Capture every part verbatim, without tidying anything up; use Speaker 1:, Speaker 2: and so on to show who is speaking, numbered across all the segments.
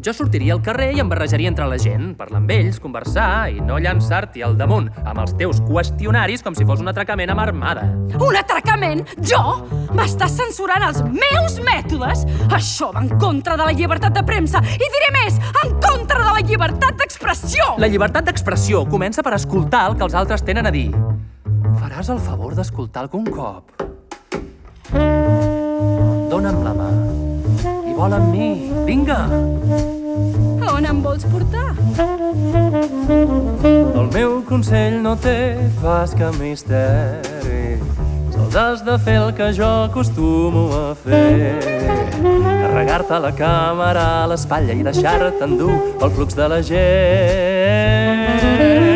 Speaker 1: Jo sortiria al carrer i em barrejaria entre la gent, parlar amb ells, conversar i no llançar-t'hi al damunt amb els teus qüestionaris com si fos un atracament amb armada.
Speaker 2: Un atracament? Jo? M'estàs censurant els meus mètodes? Això va en contra de la llibertat de premsa i diré més, en contra de la llibertat d'expressió!
Speaker 1: La llibertat d'expressió comença per escoltar el que els altres tenen a dir. Faràs el favor d'escoltar algun cop? Dóna'm la mà i vol amb mi. Vinga!
Speaker 2: On em vols portar?
Speaker 1: El meu consell no té pas cap misteri. Sols has de fer el que jo acostumo a fer. Carregar-te la càmera a l'espatlla i deixar-te endur pel flux de la gent.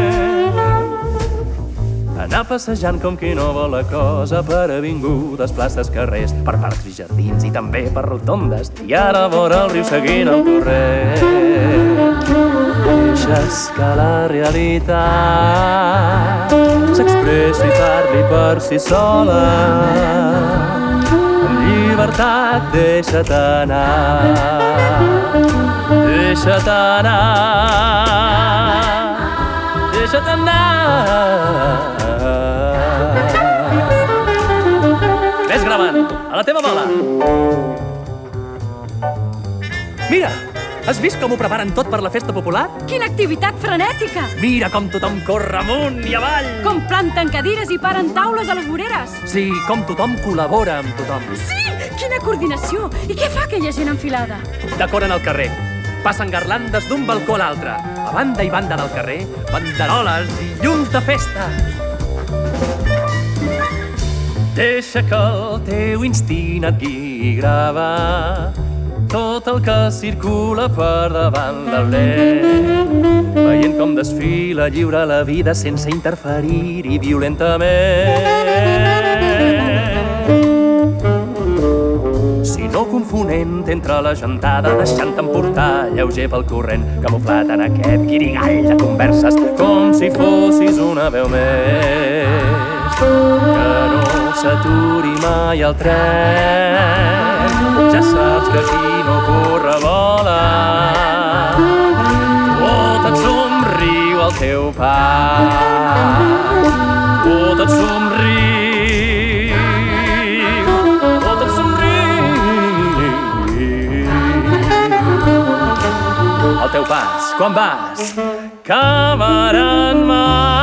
Speaker 1: Anar passejant com qui no vol la cosa per avingudes, places, carrers, per parcs i jardins i també per rotondes i ara vora el riu seguint el corrent. Deixes que la realitat s'expressi i parli per si sola. Amb llibertat deixa't anar, deixa't anar, deixa't anar. Ves gravant, a la teva bola. Mira, has vist com ho preparen tot per la festa popular?
Speaker 2: Quina activitat frenètica!
Speaker 1: Mira com tothom corre amunt i avall.
Speaker 2: Com planten cadires i paren taules a les voreres.
Speaker 1: Sí, com tothom col·labora amb tothom.
Speaker 2: Sí! Quina coordinació! I què fa aquella gent enfilada?
Speaker 1: Decoren el carrer. Passen garlandes d'un balcó a l'altre. A banda i banda del carrer, banderoles i llums de festa. Deixa que el teu instint et guiï, grava tot el que circula per davant del lent, veient com desfila lliure la vida sense interferir-hi violentament. Si no confonent entre la gentada, deixant-te emportar lleuger pel corrent, camuflat en aquest guirigall de converses, com si fossis una veu més. Que no s'aturi mai el tren, ja saps que aquí no corre vola. Tot et somriu al teu pas, tot et somriu, tot et somriu. Al teu pas, quan vas, càmera en mà,